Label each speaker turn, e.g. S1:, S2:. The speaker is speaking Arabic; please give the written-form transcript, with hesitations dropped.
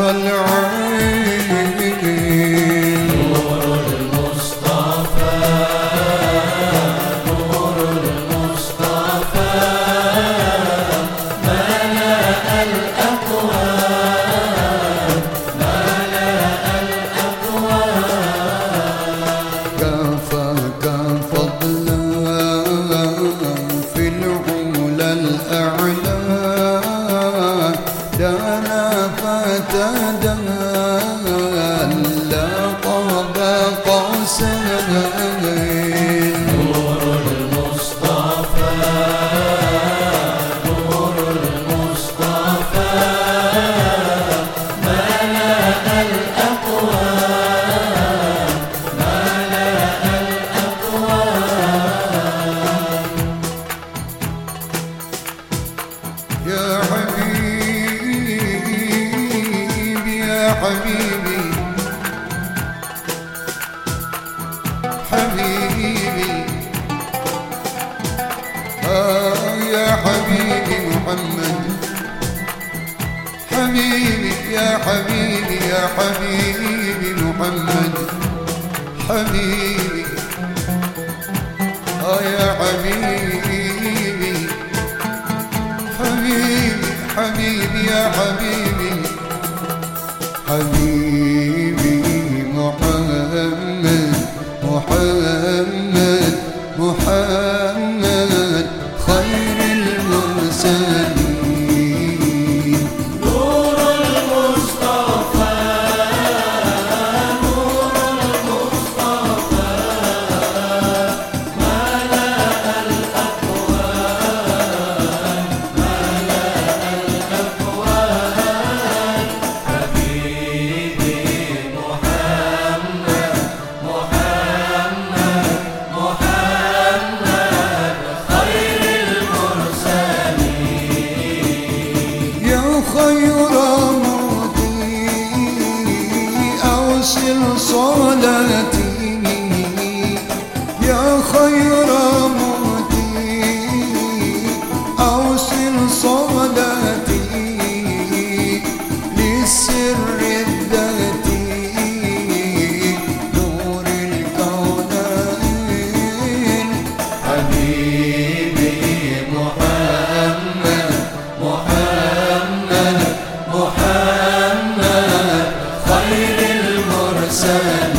S1: العين.
S2: نور المصطفى نور المصطفى ملأ الأكوان ملأ الأكوان.
S1: كفاك فضلا في العلا الأعلى دنا فتدلى طاب قوسين.
S2: نور المصطفى نور المصطفى ملأ الأكوان ملأ الأكوان.
S1: يا حبيبي يا حبيبي حبيبي يا حبيبي محمد حبيبي يا حبيبي يا حبيبي محمد حبيبي يا حبيبي حبيبي حبيبي يا حبيبي حبيبي محمد محمد محمد خير المرسلين.
S2: نور المصطفى نور المصطفى ملأ الأكوان ملأ الأكوان. حبيبي محمد محمد محمد خير المرسلين.
S1: يا خير موتي أوصل صلاتي يا خير موتي أوصل صلاتي للسر الذاتي نور الكونين.
S2: حبيبي محمد محمد محمد خير المرسلين.